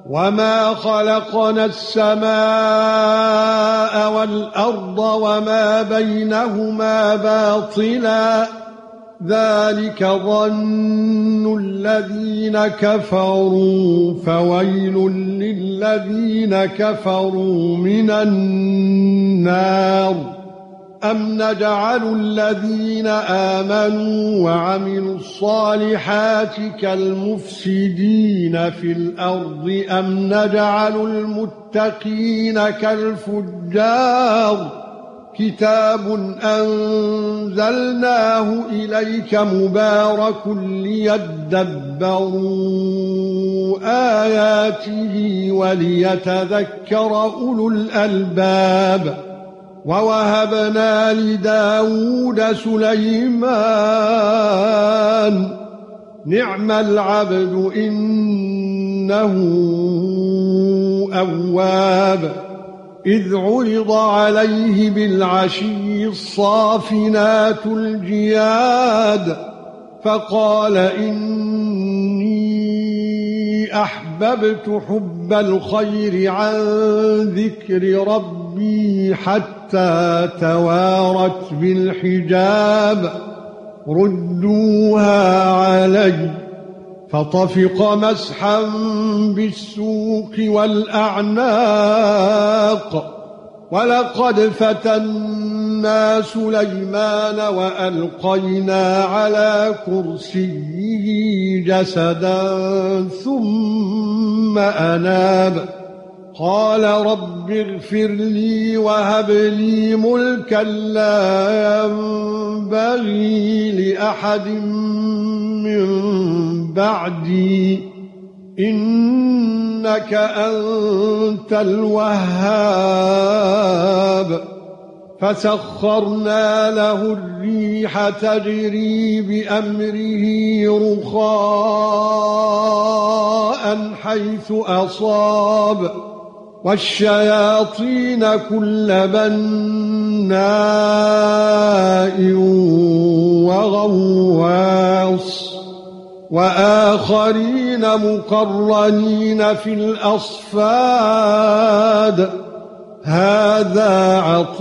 وما خلقنا السماء والأرض وما بينهما باطلا ذلك ظن الذين كفروا فويل للذين كفروا من النار أم نجعل الذين آمنوا وعملوا الصالحات كالمفسدين في الأرض أم نجعل المتقين كالفجار كتاب أنزلناه إليك مبارك ليدبروا آياته وليتذكر أولو الألباب ووهبنا لداود سليمان نعم العبد إنه أواب إذ عرض عليه بالعشي الصافنات الجياد فقال إني أحببت حب الخير عن ذكر ربي حتى توارت بالحجاب ردوها علي فطفق مسحا بالسوق والأعناق ولقد فتنا سليمان وألقينا على كرسيه جسدا ثم أناب قال رب اغفر لي وهب لي ملكا لا ينبغي لأحد من بعدي إنك أنت الوهاب فسخرنا له الريح تجري بأمره رخاء حيث أصاب والشياطين كل بناء وغواص وآخرين مقرنين في الأصفاد هذا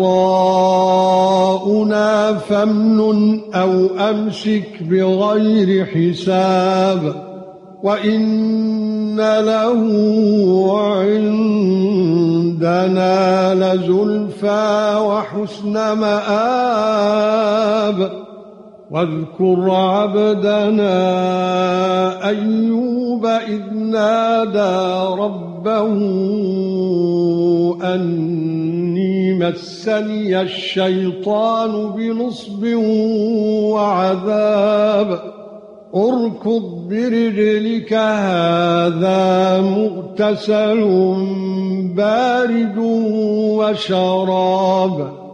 عطاؤنا فامنن أو أمسك بغير حساب وإن له عندنا لزلفى وحسن مآب واذكر عبدنا أيوب إذ نادى ربه أني مسني الشيطان بنصب وعذاب اركض برجلك هذا مغتسل بارد وشراب